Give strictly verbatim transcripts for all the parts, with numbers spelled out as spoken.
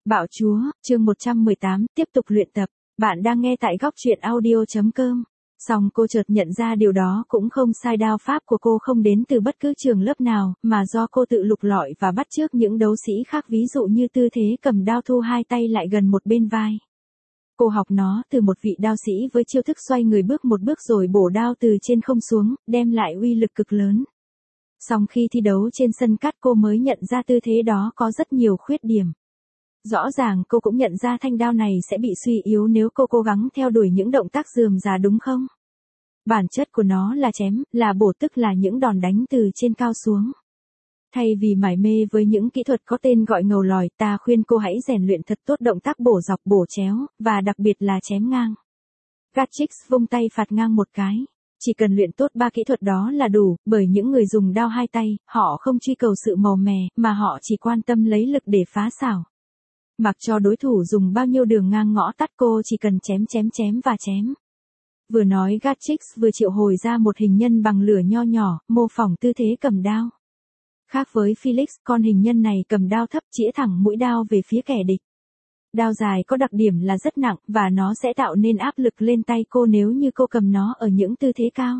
Bạo Chúa, chương một trăm mười tám, tiếp tục luyện tập. Bạn đang nghe tại góc truyện audio chấm com. Song cô chợt nhận ra điều đó cũng không sai, đao pháp của cô không đến từ bất cứ trường lớp nào, mà do cô tự lục lọi và bắt chước những đấu sĩ khác, ví dụ như tư thế cầm đao thu hai tay lại gần một bên vai. Cô học nó từ một vị đao sĩ với chiêu thức xoay người bước một bước rồi bổ đao từ trên không xuống, đem lại uy lực cực lớn. Song khi thi đấu trên sân cát cô mới nhận ra tư thế đó có rất nhiều khuyết điểm. Rõ ràng cô cũng nhận ra thanh đao này sẽ bị suy yếu nếu cô cố gắng theo đuổi những động tác rườm rà, đúng không? Bản chất của nó là chém, là bổ, tức là những đòn đánh từ trên cao xuống. Thay vì mải mê với những kỹ thuật có tên gọi ngầu lòi, ta khuyên cô hãy rèn luyện thật tốt động tác bổ dọc, bổ chéo, và đặc biệt là chém ngang. Gatchix vung tay phạt ngang một cái. Chỉ cần luyện tốt ba kỹ thuật đó là đủ, bởi những người dùng đao hai tay, họ không truy cầu sự màu mè, mà họ chỉ quan tâm lấy lực để phá xảo. Mặc cho đối thủ dùng bao nhiêu đường ngang ngõ tắt, cô chỉ cần chém chém chém và chém. Vừa nói, Gatchix vừa triệu hồi ra một hình nhân bằng lửa nho nhỏ, mô phỏng tư thế cầm đao. Khác với Felix, con hình nhân này cầm đao thấp, chĩa thẳng mũi đao về phía kẻ địch. Đao dài có đặc điểm là rất nặng, và nó sẽ tạo nên áp lực lên tay cô nếu như cô cầm nó ở những tư thế cao.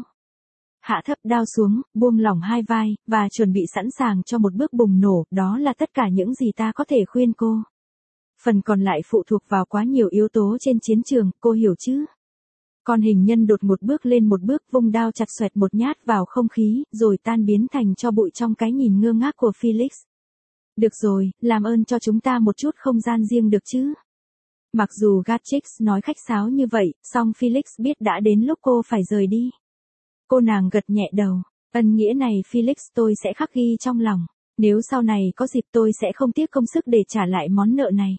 Hạ thấp đao xuống, buông lỏng hai vai, và chuẩn bị sẵn sàng cho một bước bùng nổ, đó là tất cả những gì ta có thể khuyên cô. Phần còn lại phụ thuộc vào quá nhiều yếu tố trên chiến trường, cô hiểu chứ? Con hình nhân đột ngột bước lên một bước, vung đao chặt xoẹt một nhát vào không khí, rồi tan biến thành tro bụi trong cái nhìn ngơ ngác của Felix. Được rồi, làm ơn cho chúng ta một chút không gian riêng được chứ? Mặc dù Gatchix nói khách sáo như vậy, song Felix biết đã đến lúc cô phải rời đi. Cô nàng gật nhẹ đầu. Ân nghĩa này Felix tôi sẽ khắc ghi trong lòng. Nếu sau này có dịp tôi sẽ không tiếc công sức để trả lại món nợ này.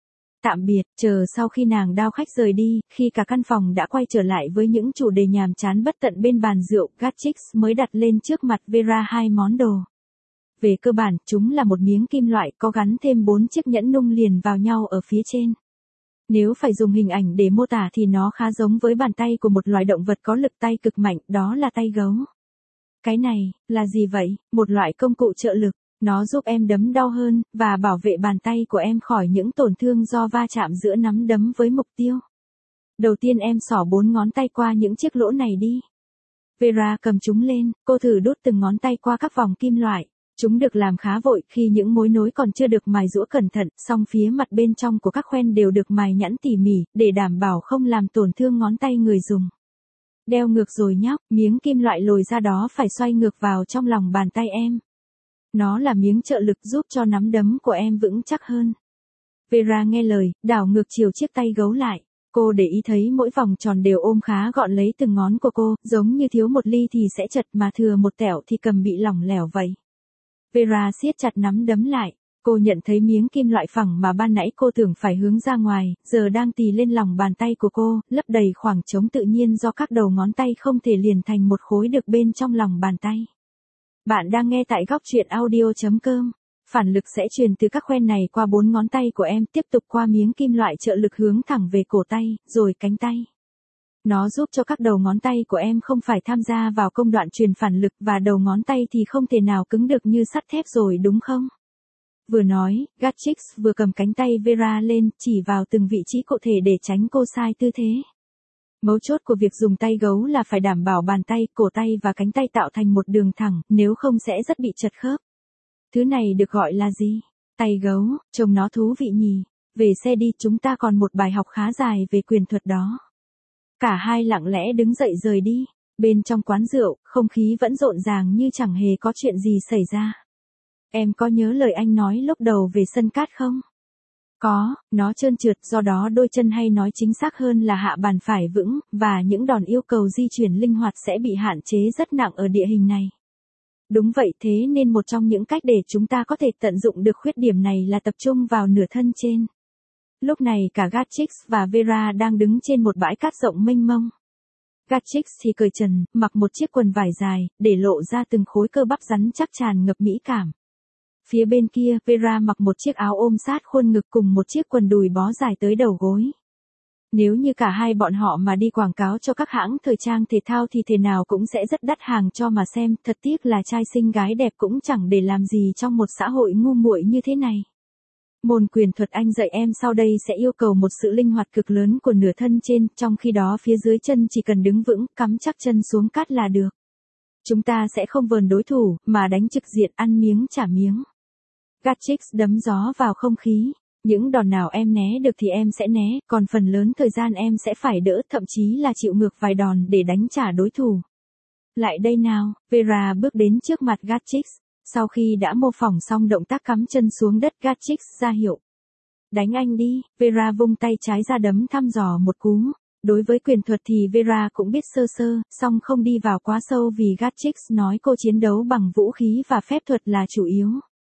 Tạm biệt. Chờ sau khi nàng đao khách rời đi, khi cả căn phòng đã quay trở lại với những chủ đề nhàm chán bất tận bên bàn rượu, Gatchix mới đặt lên trước mặt Vera hai món đồ. Về cơ bản, chúng là một miếng kim loại có gắn thêm bốn chiếc nhẫn nung liền vào nhau ở phía trên. Nếu phải dùng hình ảnh để mô tả thì nó khá giống với bàn tay của một loài động vật có lực tay cực mạnh, đó là tay gấu. Cái này, là gì vậy? Một loại công cụ trợ lực. Nó giúp em đấm đau hơn, và bảo vệ bàn tay của em khỏi những tổn thương do va chạm giữa nắm đấm với mục tiêu. Đầu tiên em xỏ bốn ngón tay qua những chiếc lỗ này đi. Vera cầm chúng lên, cô thử đút từng ngón tay qua các vòng kim loại. Chúng được làm khá vội khi những mối nối còn chưa được mài giũa cẩn thận, song phía mặt bên trong của các khoen đều được mài nhẵn tỉ mỉ, để đảm bảo không làm tổn thương ngón tay người dùng. Đeo ngược rồi nhóc, miếng kim loại lồi ra đó phải xoay ngược vào trong lòng bàn tay em. Nó là miếng trợ lực giúp cho nắm đấm của em vững chắc hơn. Vera nghe lời, đảo ngược chiều chiếc tay gấu lại. Cô để ý thấy mỗi vòng tròn đều ôm khá gọn lấy từng ngón của cô, giống như thiếu một ly thì sẽ chật mà thừa một tẹo thì cầm bị lỏng lẻo vậy. Vera siết chặt nắm đấm lại. Cô nhận thấy miếng kim loại phẳng mà ban nãy cô tưởng phải hướng ra ngoài, giờ đang tì lên lòng bàn tay của cô, lấp đầy khoảng trống tự nhiên do các đầu ngón tay không thể liền thành một khối được bên trong lòng bàn tay. Bạn đang nghe tại góc truyện audio chấm com. Phản lực sẽ truyền từ các khoen này qua bốn ngón tay của em, tiếp tục qua miếng kim loại trợ lực hướng thẳng về cổ tay, rồi cánh tay. Nó giúp cho các đầu ngón tay của em không phải tham gia vào công đoạn truyền phản lực, và đầu ngón tay thì không thể nào cứng được như sắt thép rồi, đúng không? Vừa nói, Gatchix vừa cầm cánh tay Vera lên, chỉ vào từng vị trí cụ thể để tránh cô sai tư thế. Mấu chốt của việc dùng tay gấu là phải đảm bảo bàn tay, cổ tay và cánh tay tạo thành một đường thẳng, nếu không sẽ rất bị chật khớp. Thứ này được gọi là gì? Tay gấu, trông nó thú vị nhỉ. Về xe đi, chúng ta còn một bài học khá dài về quyền thuật đó. Cả hai lặng lẽ đứng dậy rời đi. Bên trong quán rượu, không khí vẫn rộn ràng như chẳng hề có chuyện gì xảy ra. Em có nhớ lời anh nói lúc đầu về sân cát không? Có, nó trơn trượt, do đó đôi chân, hay nói chính xác hơn là hạ bàn phải vững, và những đòn yêu cầu di chuyển linh hoạt sẽ bị hạn chế rất nặng ở địa hình này. Đúng vậy, thế nên một trong những cách để chúng ta có thể tận dụng được khuyết điểm này là tập trung vào nửa thân trên. Lúc này cả Gatchix và Vera đang đứng trên một bãi cát rộng mênh mông. Gatchix thì cởi trần, mặc một chiếc quần vải dài, để lộ ra từng khối cơ bắp rắn chắc tràn ngập mỹ cảm. Phía bên kia, Vera mặc một chiếc áo ôm sát khuôn ngực cùng một chiếc quần đùi bó dài tới đầu gối. Nếu như cả hai bọn họ mà đi quảng cáo cho các hãng thời trang thể thao thì thế nào cũng sẽ rất đắt hàng cho mà xem, thật tiếc là trai xinh gái đẹp cũng chẳng để làm gì trong một xã hội ngu muội như thế này. Môn quyền thuật anh dạy em sau đây sẽ yêu cầu một sự linh hoạt cực lớn của nửa thân trên, trong khi đó phía dưới chân chỉ cần đứng vững, cắm chắc chân xuống cát là được. Chúng ta sẽ không vờn đối thủ, mà đánh trực diện, ăn miếng trả miếng. Gatchix đấm gió vào không khí. Những đòn nào em né được thì em sẽ né, còn phần lớn thời gian em sẽ phải đỡ, thậm chí là chịu ngược vài đòn để đánh trả đối thủ. Lại đây nào, Vera bước đến trước mặt Gatchix. Sau khi đã mô phỏng xong động tác cắm chân xuống đất, Gatchix ra hiệu. Đánh anh đi, Vera vung tay trái ra đấm thăm dò một cú. Đối với quyền thuật thì Vera cũng biết sơ sơ, song không đi vào quá sâu vì Gatchix nói cô chiến đấu bằng vũ khí và phép thuật là chủ yếu.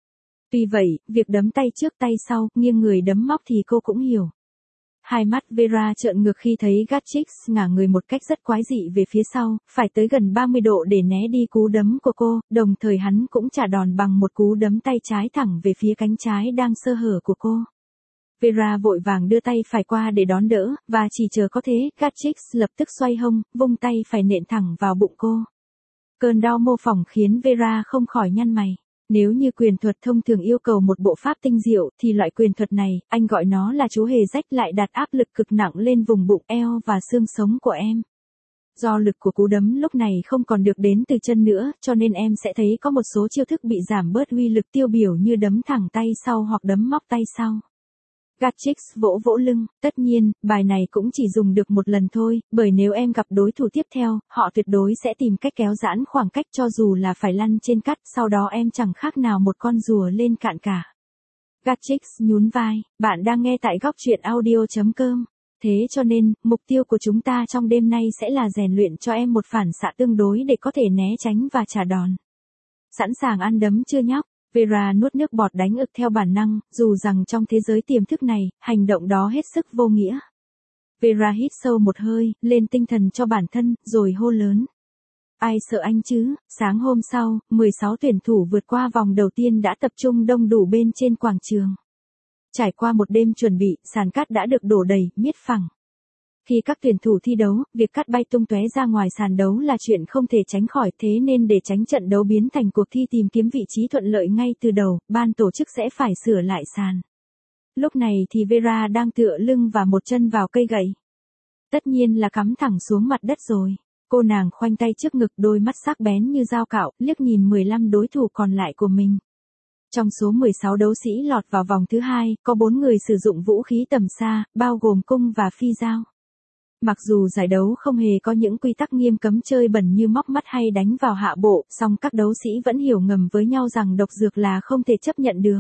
Tuy vậy, việc đấm tay trước tay sau, nghiêng người đấm móc thì cô cũng hiểu. Hai mắt Vera trợn ngược khi thấy Gatchix ngả người một cách rất quái dị về phía sau, phải tới gần ba mươi độ để né đi cú đấm của cô, đồng thời hắn cũng trả đòn bằng một cú đấm tay trái thẳng về phía cánh trái đang sơ hở của cô. Vera vội vàng đưa tay phải qua để đón đỡ, và chỉ chờ có thế, Gatchix lập tức xoay hông, vung tay phải nện thẳng vào bụng cô. Cơn đau mô phỏng khiến Vera không khỏi nhăn mày. Nếu như quyền thuật thông thường yêu cầu một bộ pháp tinh diệu, thì loại quyền thuật này, anh gọi nó là chú hề rách, lại đặt áp lực cực nặng lên vùng bụng, eo và xương sống của em. Do lực của cú đấm lúc này không còn được đến từ chân nữa, cho nên em sẽ thấy có một số chiêu thức bị giảm bớt uy lực tiêu biểu như đấm thẳng tay sau hoặc đấm móc tay sau. Gatchix vỗ vỗ lưng, tất nhiên, bài này cũng chỉ dùng được một lần thôi, bởi nếu em gặp đối thủ tiếp theo, họ tuyệt đối sẽ tìm cách kéo giãn khoảng cách cho dù là phải lăn trên cát, sau đó em chẳng khác nào một con rùa lên cạn cả. Gatchix nhún vai, bạn đang nghe tại góc truyện audio chấm com. Thế cho nên, mục tiêu của chúng ta trong đêm nay sẽ là rèn luyện cho em một phản xạ tương đối để có thể né tránh và trả đòn. Sẵn sàng ăn đấm chưa nhóc? Vera nuốt nước bọt đánh ực theo bản năng, dù rằng trong thế giới tiềm thức này, hành động đó hết sức vô nghĩa. Vera hít sâu một hơi, lên tinh thần cho bản thân, rồi hô lớn. Ai sợ anh chứ? Sáng hôm sau, mười sáu tuyển thủ vượt qua vòng đầu tiên đã tập trung đông đủ bên trên quảng trường. Trải qua một đêm chuẩn bị, sàn cát đã được đổ đầy, miết phẳng. Khi các tuyển thủ thi đấu, việc cát bay tung tóe ra ngoài sàn đấu là chuyện không thể tránh khỏi, thế nên để tránh trận đấu biến thành cuộc thi tìm kiếm vị trí thuận lợi ngay từ đầu, ban tổ chức sẽ phải sửa lại sàn. Lúc này thì Vera đang tựa lưng và một chân vào cây gậy. Tất nhiên là cắm thẳng xuống mặt đất rồi. Cô nàng khoanh tay trước ngực, đôi mắt sắc bén như dao cạo, liếc nhìn mười lăm đối thủ còn lại của mình. Trong số mười sáu đấu sĩ lọt vào vòng thứ hai, có bốn người sử dụng vũ khí tầm xa, bao gồm cung và phi dao. Mặc dù giải đấu không hề có những quy tắc nghiêm cấm chơi bẩn như móc mắt hay đánh vào hạ bộ, song các đấu sĩ vẫn hiểu ngầm với nhau rằng độc dược là không thể chấp nhận được.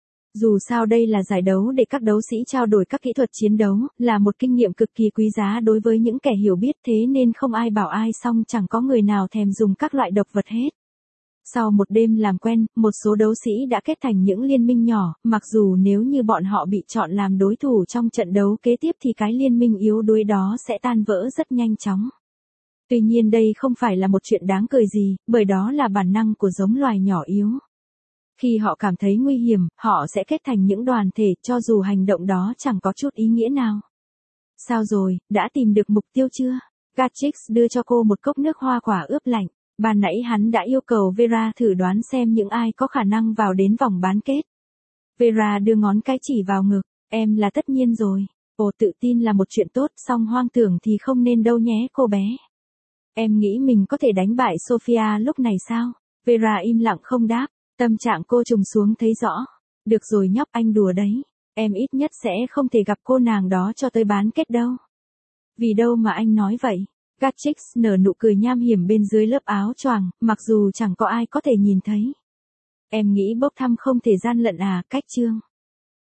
Dù sao đây là giải đấu để các đấu sĩ trao đổi các kỹ thuật chiến đấu, là một kinh nghiệm cực kỳ quý giá đối với những kẻ hiểu biết, thế nên không ai bảo ai, song chẳng có người nào thèm dùng các loại độc vật hết. Sau một đêm làm quen, một số đấu sĩ đã kết thành những liên minh nhỏ, mặc dù nếu như bọn họ bị chọn làm đối thủ trong trận đấu kế tiếp thì cái liên minh yếu đuối đó sẽ tan vỡ rất nhanh chóng. Tuy nhiên đây không phải là một chuyện đáng cười gì, bởi đó là bản năng của giống loài nhỏ yếu. Khi họ cảm thấy nguy hiểm, họ sẽ kết thành những đoàn thể, cho dù hành động đó chẳng có chút ý nghĩa nào. Sao rồi, đã tìm được mục tiêu chưa? Gatchix đưa cho cô một cốc nước hoa quả ướp lạnh. Ban nãy hắn đã yêu cầu Vera thử đoán xem những ai có khả năng vào đến vòng bán kết. Vera đưa ngón cái chỉ vào ngực, em là tất nhiên rồi. Ồ, tự tin là một chuyện tốt, song hoang tưởng thì không nên đâu nhé cô bé. Em nghĩ mình có thể đánh bại Sophia lúc này sao? Vera im lặng không đáp, tâm trạng cô trùng xuống thấy rõ. Được rồi nhóc, anh đùa đấy. Em ít nhất sẽ không thể gặp cô nàng đó cho tới bán kết đâu. Vì đâu mà anh nói vậy? Gatchix nở nụ cười nham hiểm bên dưới lớp áo choàng, mặc dù chẳng có ai có thể nhìn thấy. Em nghĩ bốc thăm không thể gian lận à, cách chương.